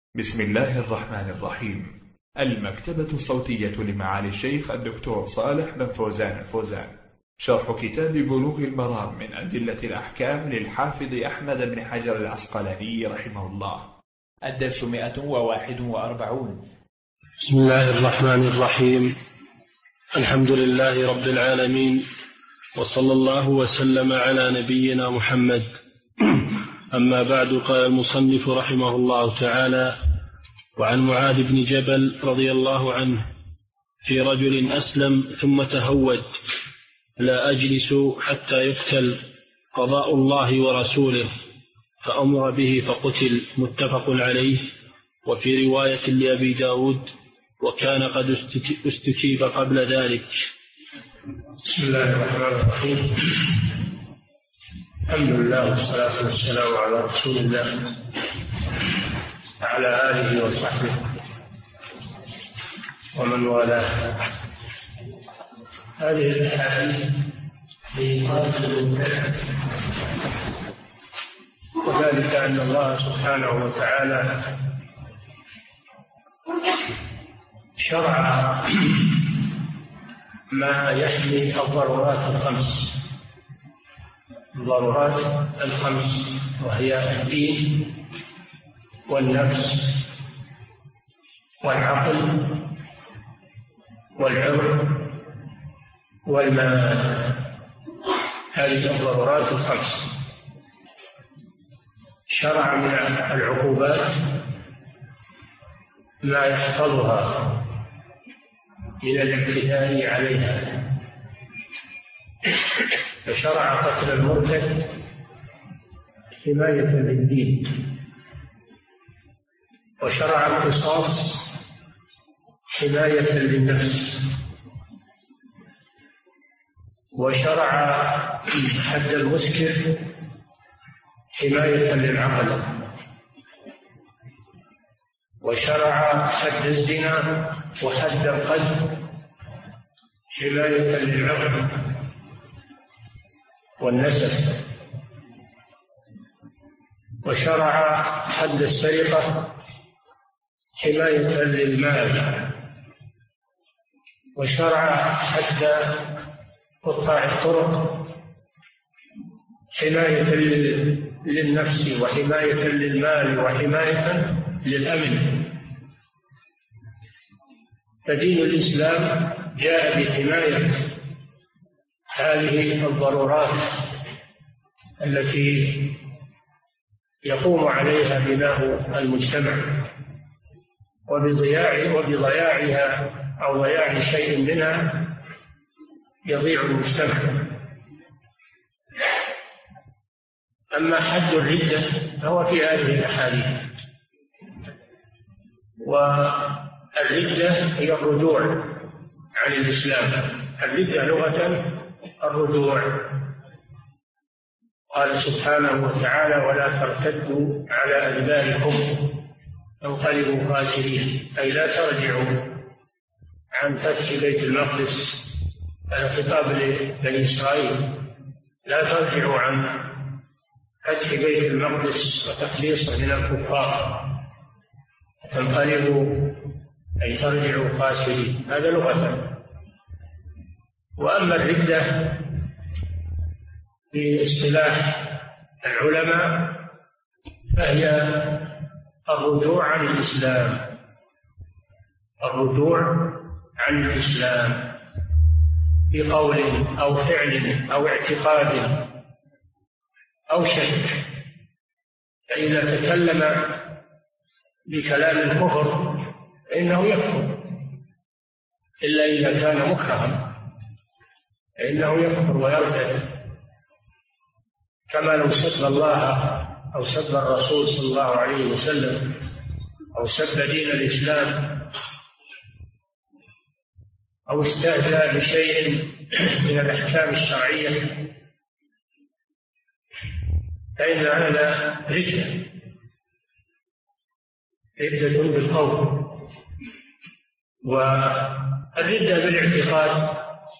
بسم الله الرحمن الرحيم. المكتبة الصوتية لمعالي الشيخ الدكتور صالح بن فوزان الفوزان، شرح كتاب بلوغ المرام من أدلة الأحكام للحافظ أحمد بن حجر العسقلاني رحمه الله. الدرس 141. بسم الله الرحمن الرحيم. الحمد لله رب العالمين، وصلى الله وسلم على نبينا محمد. أما بعد، قال المصنف رحمه الله تعالى: وعن معاذ بن جبل رضي الله عنه في رجل أسلم ثم تهود: لا أجلس حتى يقتل، قضاء الله ورسوله، فأمر به فقتل. متفق عليه. وفي رواية لأبي داود: وكان قد استجيب قبل ذلك. بسم الله الرحمن الرحيم. الحمد لله والصلاة والسلام على رسول الله وعلى آله وصحبه ومن والاه. هذه الأحاديث في قاتل المبتدع، وذلك أن الله سبحانه وتعالى شرع ما يحمي الضرورات الخمس، وهي الدين والنفس والعقل والعرض والمال. هذه الضرورات الخمس. شرع من العقوبات ما يحفظها من الاعتداء عليها، فشرع قتل المرتد حماية للدين، وشرع القصاص حماية للنفس، وشرع حد المسكر حماية للعقل، وشرع حد الزنا وحد القذف حماية للعقل والنسب، وشرع حد السرقة حماية للمال، وشرع حد قطاع الطرق حماية للنفس وحماية للمال وحماية للأمن. فدين الإسلام جاء بحماية هذه الضرورات التي يقوم عليها بناء المجتمع، وبضياعها أو ضياع شيء منها يضيع المجتمع. أما حد الردة فهو في هذه الأحاديث. والردة هي الرجوع عن الإسلام. الردة لغة الرجوع. قال سبحانه وتعالى: ولا ترتدوا على أدباركم تنقلبوا خاسرين، أي لا ترجعوا عن فتح بيت المقدس. هذا خطاب لبني إسرائيل: لا ترجعوا عن فتح بيت المقدس وتخليصه من الكفار، تنقلبوا أي ترجعوا خاسرين. هذا لغة. وأما الردة في اصطلاح العلماء فهي الرجوع عن الإسلام، الرجوع عن الإسلام في قول أو فعل أو اعتقاد أو شك. فإذا تكلم بكلام الكفر فإنه يكفر، إلا إذا كان مكرها فإنه يكفر ويرتد، كما لو سب الله أو سب الرسول صلى الله عليه وسلم أو سب دين الإسلام أو استهزأ بشيء من الأحكام الشرعية، فإن هذا ردة بالقول. والردة بالاعتقاد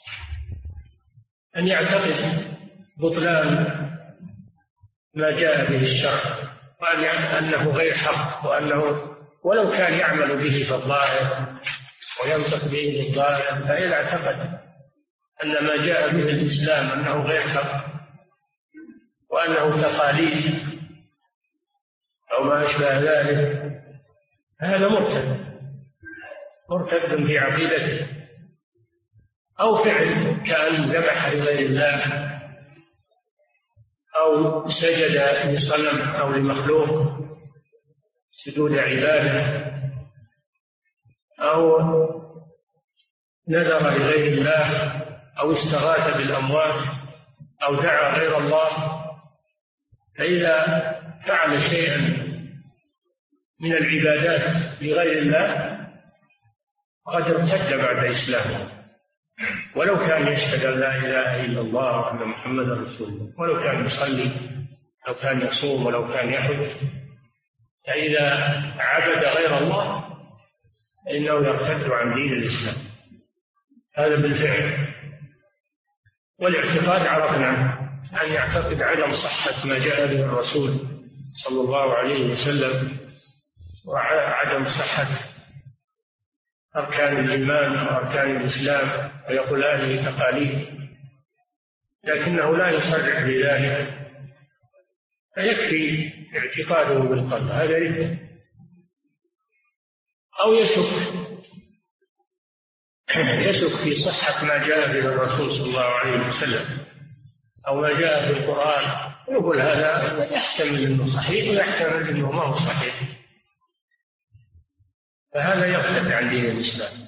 أن يعتقد بطلان ما جاء به الشرع، وأنه غير حق، وأنه ولو كان يعمل به في الظاهر وينطق به في الظاهر، فإذا اعتقد أن ما جاء به الإسلام أنه غير حق وأنه تقاليد أو ما أشبه ذلك، هذا مرتد في عقيدته. أو فعل كأن ذبح لغير الله أو سجد لصنم أو لمخلوق سجود عبادة، أو نذر لغير الله، أو استغاث بالأموات، أو دعا غير الله. فإذا فعل شيئا من العبادات لغير الله فقد ارتد بعد إسلامه، ولو كان يشهد أن لا إله إلا الله وأن محمدا رسول الله، ولو كان يصلي، لو كان يصوم، ولو كان يحج. فإذا عبد غير الله فإنه يرتد عن دين الإسلام، هذا بالفعل. والاعتقاد عرفنا أن يعتقد عدم صحة ما جاء به الرسول صلى الله عليه وسلم، وعدم صحة أركان الإيمان وأركان الإسلام، ويقول هذه تقاليد، لكنه لا يصرح بذلك، فيكفي اعتقاده بالقلب، هذا يكفي. أو يشك في صحة ما جاء به الرسول صلى الله عليه وسلم أو ما جاء في القرآن، يقول هذا يحتمل أنه صحيح ويحتمل أنه ما هو صحيح، فهذا يرتد عن دين الإسلام،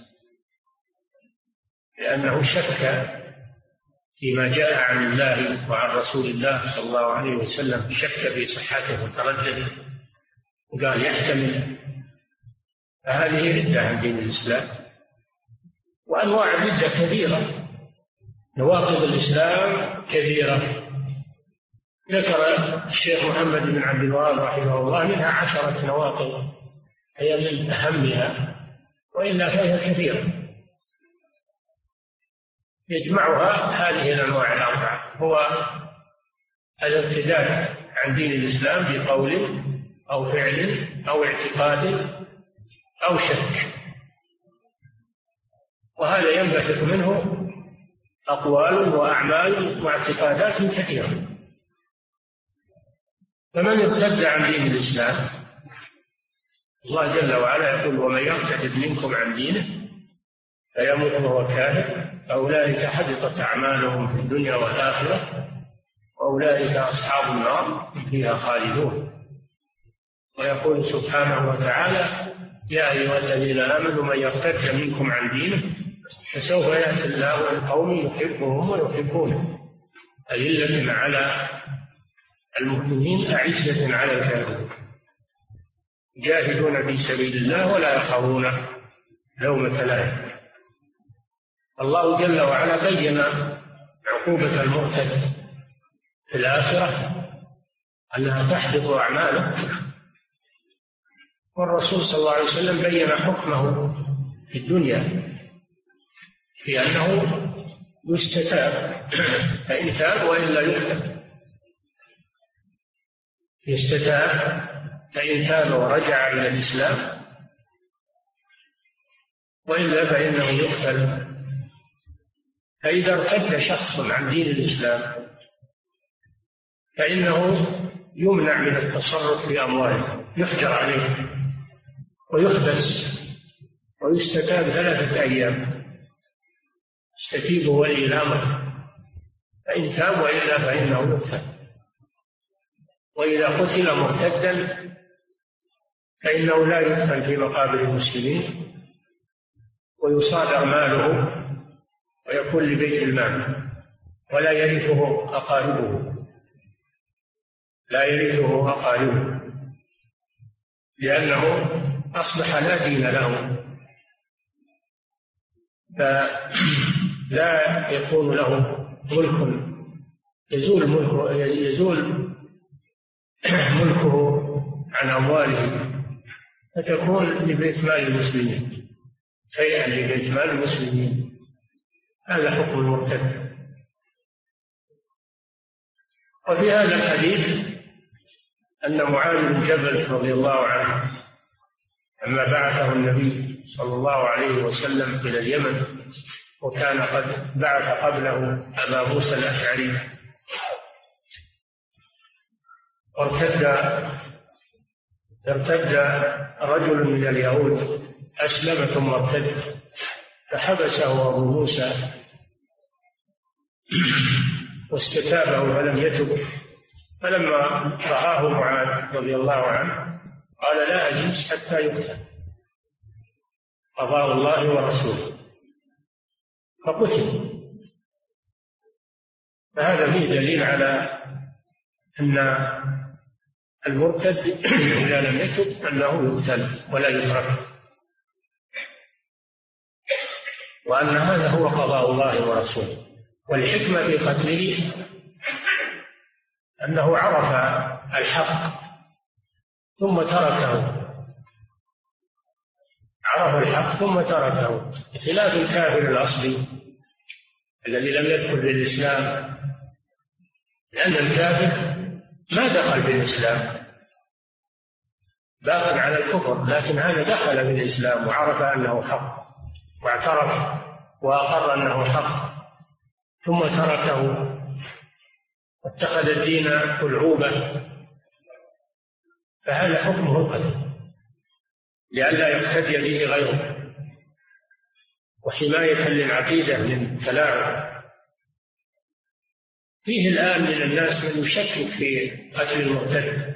لأنه شك فيما جاء عن الله وعن رسول الله صلى الله عليه وسلم، شك في صحته وتردد وقال يحتمل، فهذه ردة عن دين الإسلام. وأنواع الردة كثيرة، نواقض الإسلام كثيرة، ذكر الشيخ محمد بن عبد الوهاب رحمه الله منها 10 نواقض هي من أهمها، وإلا فهي كثيرة. يجمعها هذه الأنواع ال4، هو الارتداد عن دين الإسلام بقول أو فعل أو اعتقاد أو شك، وهذا ينبثق منه أقوال وأعمال واعتقادات كثيرة. فمن ارتد عن دين الإسلام، الله جل وعلا يقول ومن يرتد منكم عن دينه فيموت وهو كافر فأولئك حبطت أعمالهم في الدنيا والآخرة وأولئك أصحاب النار هم فيها خالدون. ويقول سبحانه وتعالى يا أيها الذين آمنوا من يرتد منكم عن دينه فسوف يأتي الله بقوم يحبهم ويحبونه أذلة على المؤمنين أعزة على الكافرين جاهدون في سبيل الله ولا يخافون لومة لائم. الله جل وعلا بين عقوبة المرتد في الآخرة أنها تحبط أعماله، والرسول صلى الله عليه وسلم بين حكمه في الدنيا في أنه يستتاب فإن تاب وإلا يقتل، يستتاب فإن تاب ورجع إلى الإسلام وإلا فإنه يقتل. فإذا ارتد شخص عن دين الإسلام فإنه يمنع من التصرف في أمواله، يحجر عليه ويحبس ويستتاب 3 أيام يستتيب ولي الأمر، فإن تاب وإلا فإنه يقتل. وإذا قتل مرتدا فإنه لا يدفن في مقابر المسلمين ويصادر ماله ويكون لبيت المال ولا يرثه أقاربه، لا يرثه أقاربه لأنه أصبح لا دين له، فلا يكون له ملك، يزول ملكه عن أمواله فتكون لبيت مال المسلمين، شيئا لبيت مال المسلمين. هذا حكم المرتد. وفي هذا الحديث أن معاذ بن جبل رضي الله عنه لما بعثه النبي صلى الله عليه وسلم إلى اليمن، وكان قد بعث قبله أبا موسى الأشعري. ارتد رجل من اليهود، أسلم ثم ارتد، فحبسه أبو موسى واستتابه فلم يتب. فلما رآه معاذ رضي الله عنه قال: لا أجلس حتى يقتل، قضاء الله ورسوله، فقتل. فهذا فيه دليل على أن المرتد إذا لم يتب أنه يقتل ولا يترك، وأن هذا هو قضاء الله ورسوله. والحكمة في قتله أنه عرف الحق ثم تركه، عرف الحق ثم تركه، خلاف الكافر الأصلي الذي لم يدخل بالإسلام، لأن الكافر ما دخل بالإسلام، باق على الكفر، لكن هذا دخل بالإسلام وعرف أنه حق واعترف وأقر أنه حق ثم تركه واتخذ الدين ألعوبة، فهذا حكمه القتل لئلا يقتدي به غيره، وحماية للعقيدة من تلاعب. فيه الآن من الناس من يشكك في قتل المرتد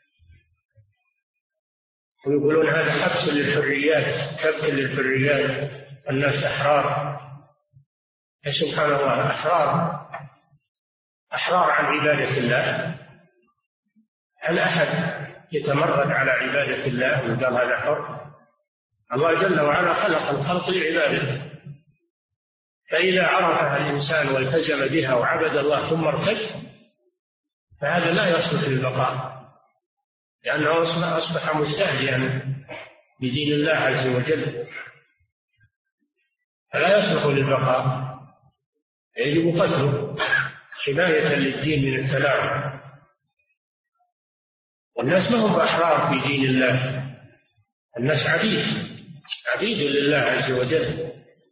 ويقولون هذا حبس للحريات، كبت للحريات، الناس أحرار. يا سبحان الله، أحرار عن عبادة الله؟ هل أحد يتمرد على عبادة الله ويقال هذا حر؟ الله جل وعلا خلق الخلق لعبادته، فإذا عرفها الإنسان والتزم بها وعبد الله ثم ارتد فهذا لا يصلح للبقاء، لأنه أصبح مستهزئا بدين الله عز وجل، فلا يصلح للبقاء، يجب قتله حماية للدين من التلاعب. والناس ما هم أحرار في دين الله، الناس عبيد لله عز وجل.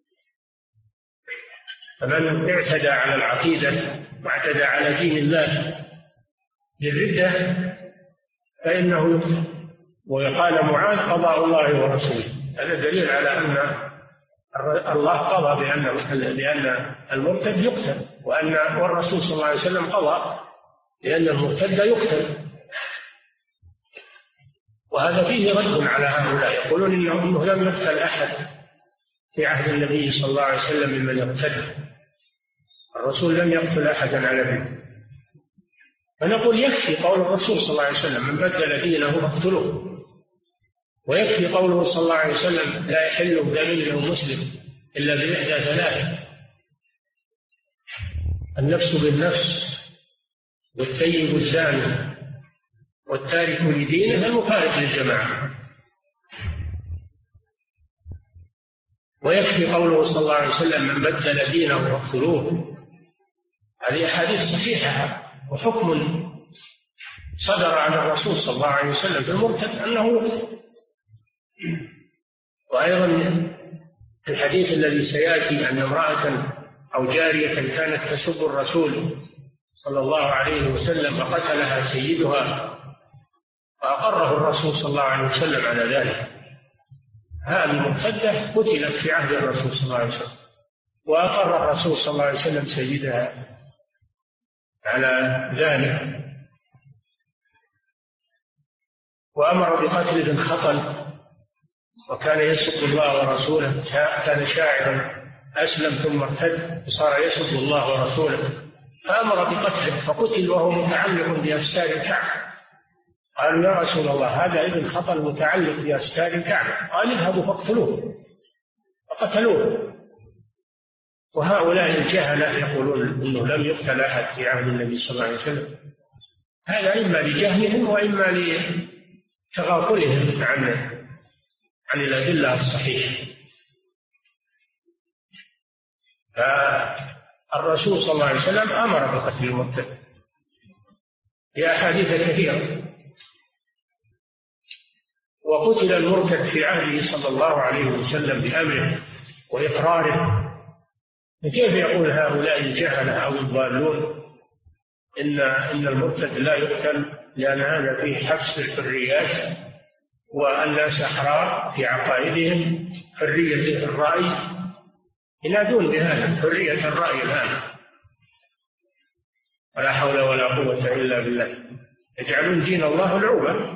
فمن اعتدى على العقيدة واعتدى على دين الله بالردة فإنه يقتل. ويقال معاذ قضاء الله ورسوله، هذا دليل على أن الله قضى بأن المرتد يقتل، والرسول صلى الله عليه وسلم قضى بأن المرتد يقتل. وهذا فيه رد على هؤلاء يقولون إنه لم يقتل أحد في عهد النبي صلى الله عليه وسلم ممن يرتد، الرسول لم يقتل أحدا على ذلك. فنقول يكفي قول الرسول صلى الله عليه وسلم: من بدل دينه فاقتلوه. ويكفي قوله صلى الله عليه وسلم: لا يحل دم مسلم إلا بإحدى ثلاث: النفس بالنفس، والثيب الزاني، والتارك لدينه المفارق للجماعة. ويكفي قوله صلى الله عليه وسلم: من بدل دينه فاقتلوه. هذه أحاديث صحيحة وحكم صدر عن الرسول صلى الله عليه وسلم في المرتد أنه يقتل. وأيضا في الحديث الذي سيأتي أن امرأة أو جارية كانت تسب الرسول صلى الله عليه وسلم فقتلها سيدها فأقره الرسول صلى الله عليه وسلم على ذلك. هذه المرتدة قتلت في عهد الرسول صلى الله عليه وسلم، وأقر الرسول صلى الله عليه وسلم سيدها على ذلك، وأمر بقتل ابن خطل وكان يسب الله ورسوله، كان شاعرا أسلم ثم ارتد وصار يسب الله ورسوله، فأمر بقتله فقتل وهو متعلق بأستار الكعبة. قالوا: يا رسول الله، هذا ابن خطل متعلق بأستار الكعبة. قال: اذهبوا فاقتلوه، فقتلوه. وهؤلاء الجهلة يقولون إنه لم يقتل أحد في عهد النبي صلى الله عليه وسلم، هذا إما لجهلهم وإما لتغافلهم عن الأدلة الصحيحة. فالرسول صلى الله عليه وسلم أمر بقتل المرتد في أحاديث كثيرة. وقتل المرتد في عهده صلى الله عليه وسلم بأمره وإقراره، كيف يقول هؤلاء الجهلة أو الضالون إن المرتد لا يقتل لأن هذا فيه حبس الحريات والناس أحرار في عقائدهم، حرية الرأي، ينادون بهذا حرية الرأي الآن، ولا حول ولا قوة إلا بالله، يجعلون دين الله لعبا.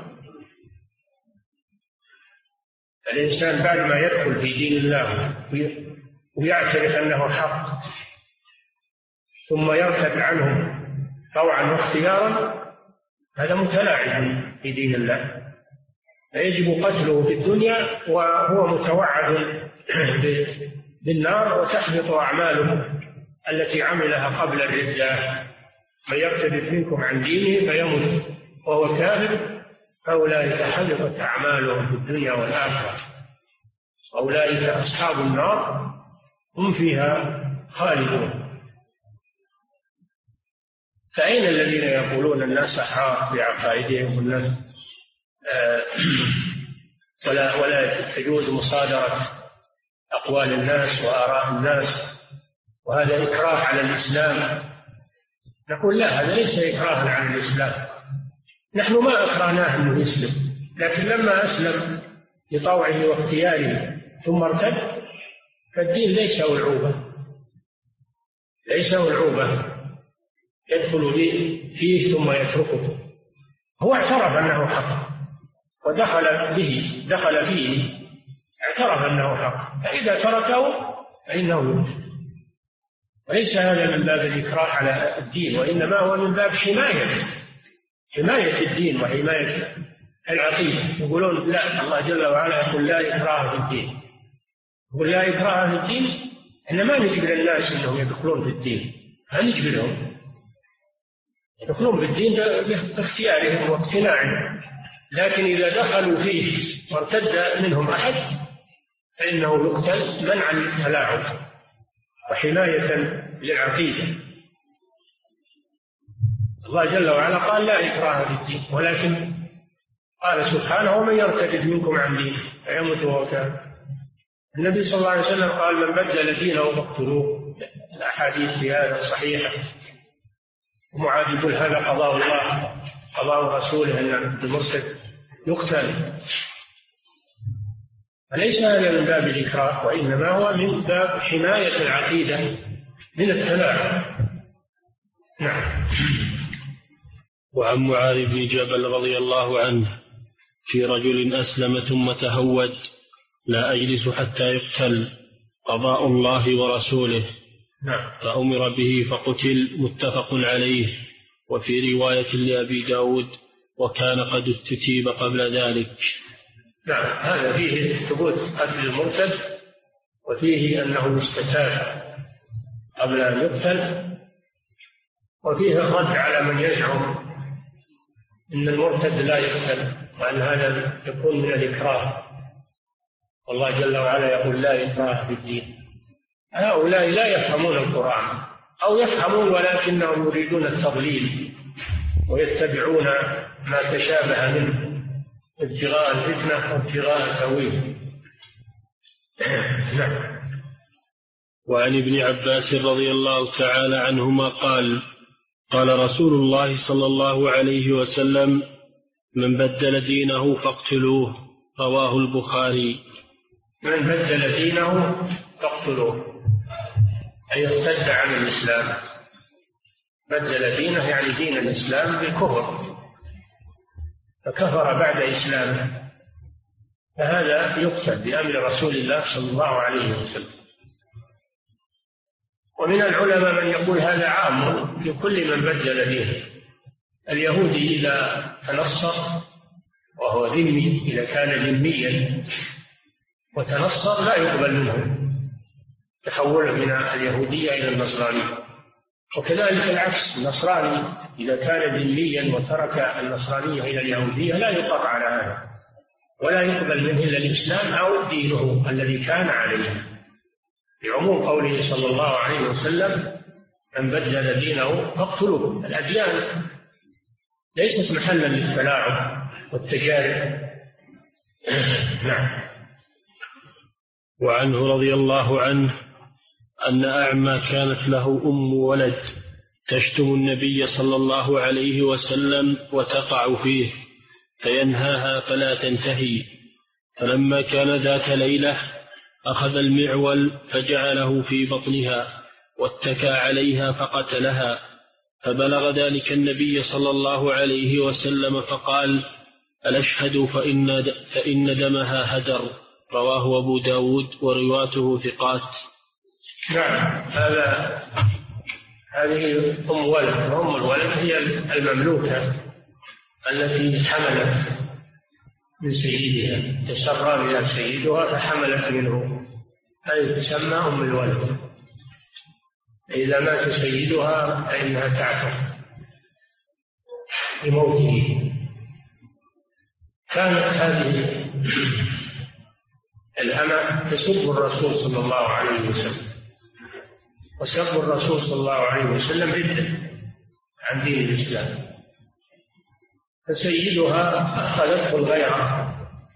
الإنسان بعد ما يدخل في دين الله ويعترف أنه حق ثم يرتد عنه طوعا واختيارا، هذا متلاعب في دين الله، فيجب قتله في الدنيا وهو متوعد بالنار وتحبط أعماله التي عملها قبل الردة. من يرتد منكم عن دينه فيمت وهو كافر فأولئك حبطت أعمالهم في الدنيا والآخرة، أولئك أصحاب النار هم فيها خالدون. فأين الذين يقولون الناس أحرار في عقائدهم والناس ولا تجوز مصادرة أقوال الناس وآراء الناس، وهذا إكراه على الإسلام؟ نقول لا، هذا ليس إكراه على الإسلام، نحن ما أكرهناه أنه يسلم، لكن لما أسلم بطوعه واختياره ثم ارتد فالدين ليس ألعوبة، ليس ألعوبة يدخل فيه ثم يتركه، هو اعترف أنه حق ودخل فيه اعترف أنه حق، فإذا تركه فإنه يقتل. وليس هذا من باب الإكراه على الدين، وإنما هو من باب حماية الدين وحماية العقيدة. يقولون لا، الله جل وعلا يقول لا إكراه في الدين، يقول لا إكراه في الدين، إحنا ما نجبر الناس أنهم يدخلون في الدين، ما نجبرهم، يدخلون في الدين باختيارهم واقتناعهم، لكن إذا دخلوا فيه وارتد منهم أحد فإنه يقتل منعا للتلاعب وحماية للعقيدة. الله جل وعلا قال لا إكراه في الدين، ولكن قال سبحانه ومن يرتد منكم عن دينه فيمت وهو كافر. النبي صلى الله عليه وسلم قال من بدل دينه فاقتلوه، الأحاديث في هذا الصحيحة. ومعاذ يقول هذا قضاء الله قضاء رسوله أن المرتد يقتل، فليس هذا من باب الإكراه، وإنما هو من باب حماية العقيدة من التلاعب. نعم. وعن معاذ بن جبل رضي الله عنه في رجل أسلم ثم تهود لا أجلس حتى يقتل، قضاء الله ورسوله. نعم. فأمر به فقتل، متفق عليه. وفي رواية لأبي داود وكان قد استتيب قبل ذلك. نعم، هذا فيه ثبوت قتل المرتد، وفيه أنه يستتاب قبل أن يقتل، وفيه الرد على من يزعم أن المرتد لا يقتل وأن هذا يكون من الإكراه، والله جل وعلا يقول لا إكراه في الدين. هؤلاء لا يفهمون القرآن، أو يفهمون ولكنهم يريدون التضليل ويتبعون ما تشابه منه ابتغاء الفتنة وابتغاء التأويل. نعم. وعن ابن عباس رضي الله تعالى عنهما قال قال رسول الله صلى الله عليه وسلم من بدل دينه فاقتلوه، رواه البخاري. من بدل دينه فاقتلوه أي ارتد عن الإسلام، بدل دينه يعني دين الإسلام بالكفر، فكفر بعد إسلامه، فهذا يقتل بأمر رسول الله صلى الله عليه وسلم. ومن العلماء من يقول هذا عام لكل من بدل دينه. اليهودي إذا تنصر وهو ذمي، إذا كان ذميا وتنصر لا يقبل منه تحوله من اليهودية إلى النصرانية. وكذلك العكس، النصراني إذا كان ذميا وترك النصرانية إلى اليهودية لا يقر على هذا، ولا يقبل منه إلا الإسلام أو دينه الذي كان عليه، لعموم قوله صلى الله عليه وسلم من بدل دينه فاقتلوه. الأديان ليست محلا للتلاعب والتجارب، نعم. وعنه رضي الله عنه أن أعمى كانت له ولد تشتم النبي صلى الله عليه وسلم وتقع فيه فينهاها فلا تنتهي، فلما كان ذات ليلة أخذ المعول فجعله في بطنها واتكى عليها فقتلها، فبلغ ذلك النبي صلى الله عليه وسلم فقال: الأشهد فإن دمها هدر. رواه أبو داود ورواته ثقات. نعم. هذه أم ولد، وأم الولد هي المملوكة التي حملت من سيدها، تسرى بها سيدها فحملت منه، هذه تسمى أم الولد. إذا مات سيدها فإنها تعتق لموته. كانت هذه الأمة تسب الرسول صلى الله عليه وسلم، وسب الرسول صلى الله عليه وسلم ردة عن دين الإسلام، فسيدها أخذته الغيرة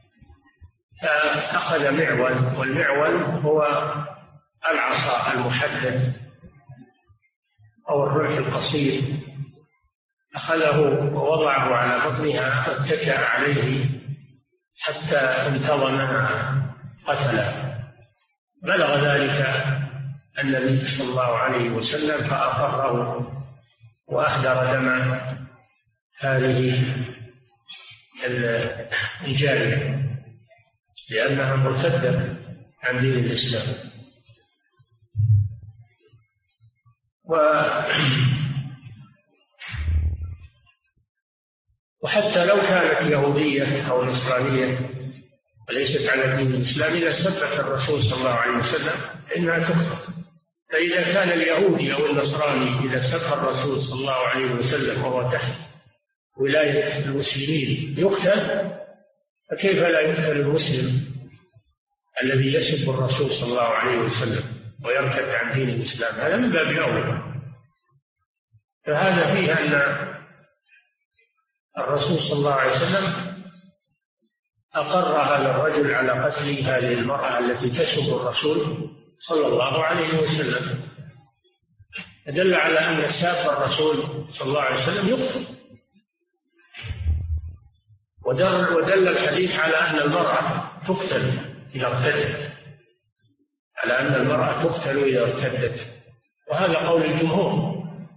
فأخذ معول، والمعول هو العصا المحدد أو الرمح القصير، أخذه ووضعه على بطنها واتكى عليه حتى انتظمها قتله. بلغ ذلك النبي صلى الله عليه وسلم فأقره وأهدر دم هذه الجارية لأنها مرتدة عن دين الإسلام. وحتى لو كانت يهودية أو نصرانية وليست على دين الإسلام، إذا سبت الرسول صلى الله عليه وسلم إنها تقتل. فإذا كان اليهودي أو النصراني إذا سب الرسول صلى الله عليه وسلم وهو تحت ولاية المسلمين يقتل، فكيف لا يقتل المسلم الذي يسب الرسول صلى الله عليه وسلم ويرتد عن دين الإسلام؟ هذا من باب أولى. فهذا فيه أن الرسول صلى الله عليه وسلم أقر هذا الرجل على قتل هذه المرأة التي تسب الرسول صلى الله عليه وسلم، دل على أن ساب الرسول صلى الله عليه وسلم يقتل. ودل الحديث على أن المرأة تقتل إذا ارتدت، على أن المرأة تقتل إذا ارتدت، وهذا قول الجمهور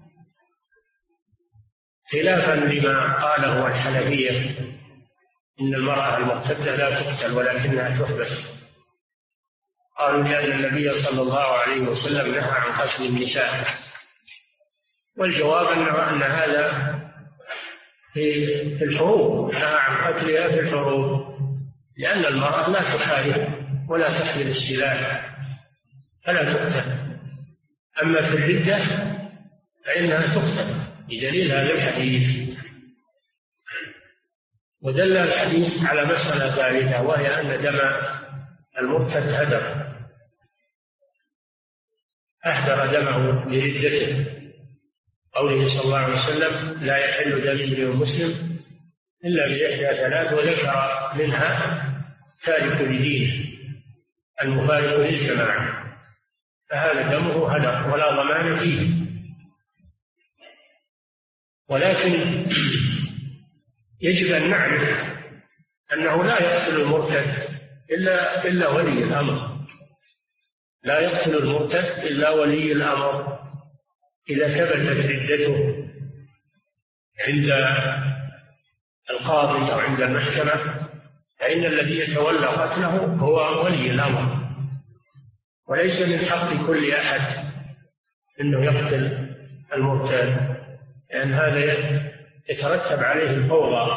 خلافا لما قاله الحنفية إن المرأة المرتدة لا تقتل ولكنها تحبس. قالوا لأن النبي صلى الله عليه وسلم نهى عن قتل النساء، والجواب أن هذا في الحروب، نهى عن قتلها في الحروب، لأن المرأة لا تحارب ولا تحمل السلاح فلا تقتل. أما في الردة فإنها تقتل بدليل هذا الحديث. ودل الحديث على مسألة ثالثة، وهي أن دم المرتد أهدر دمه بردته، قوله صلى الله عليه وسلم: لا يحل دم امرئ مسلم إلا بإحدى ثلاث، وذكر منها تارك لدينه المفارق للجماعة، فهذا دمه هدر ولا ضمان فيه. ولكن يجب أن نعرف أنه لا يقتل المرتد إلا ولي الأمر، لا يقتل المرتد إلا ولي الأمر. إذا ثبتت ردته عند القاضي أو عند المحكمة فإن الذي يتولى قتله هو ولي الأمر، وليس من حق كل أحد أنه يقتل المرتد، لأن هذا يترتب عليه الفوضى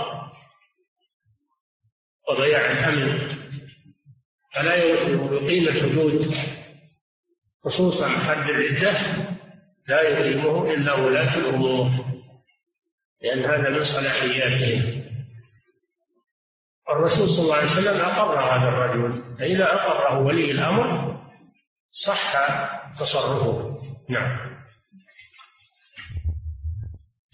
وضياع الأمن، فلا يقيم الحدود، خصوصا حد الردة لا يقيمه إلا ولاة الأمور، لأن هذا من صلاحياتهم. الرسول صلى الله عليه وسلم أقر هذا الرجل، فإذا أقره ولي الأمر صح تصرفه. نعم.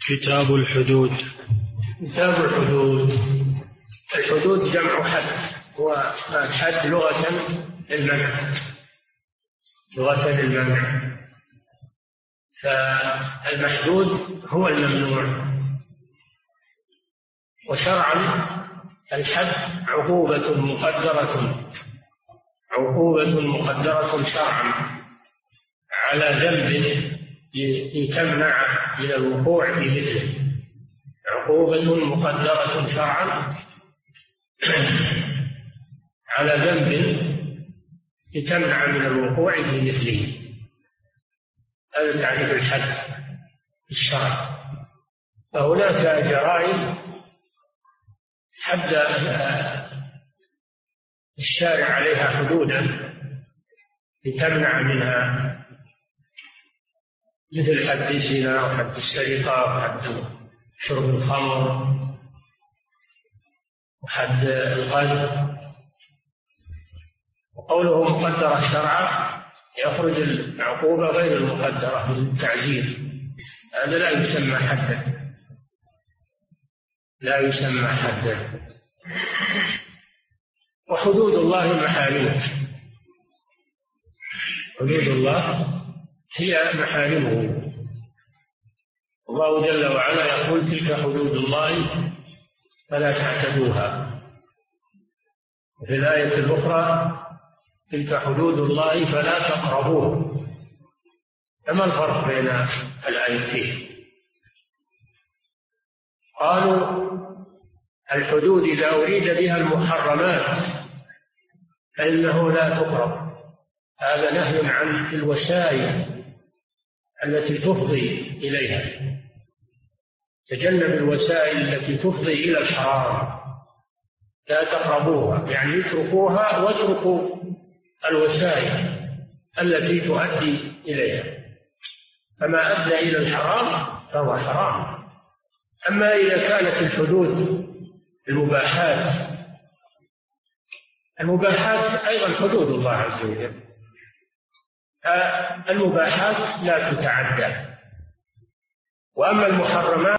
كتاب الحدود. كتاب الحدود. الحدود جمع حد، هو الحد لغة المنع، لغة المنع. فالمحدود هو الممنوع، وشرعا الحد عقوبة مقدرة شرعا على ذنب لتمنع من الوقوع بمثله، عقوبة مقدرة شرعا على ذنب لتمنع من الوقوع بمثله. هذا تعريف الحد في الشرع. فهناك جرائم حد الشارع عليها حدودا لتمنع منها، مثل حد الزنا وحد السرقة وحد شرب الخمر وحد القذف. وقوله مقدرة شرعا يخرج العقوبة غير المقدرة من التعزير، هذا لا يسمى حدا، لا يسمى حدا. وحدود الله محارمه، حدود الله هي محارمه. الله جل وعلا يقول تلك حدود الله فلا تعتدوها. وفي الآية الأخرى تلك حدود الله فلا تقربوها. فما الفرق بين الآيتين؟ قالوا الحدود إذا أريد بها المحرمات فإنه لا تقرب، هذا نهي عن الوسائل التي تفضي إليها، تجنب الوسائل التي تفضي إلى الحرام، لا تقربوها، يعني اتركوها واتركوا الوسائل التي تؤدي إليها، فما أدى إلى الحرام فهو حرام. أما إذا كانت الحدود المباحات أيضا حدود الله عز وجل، المباحات لا تتعدى، وأما المحرمات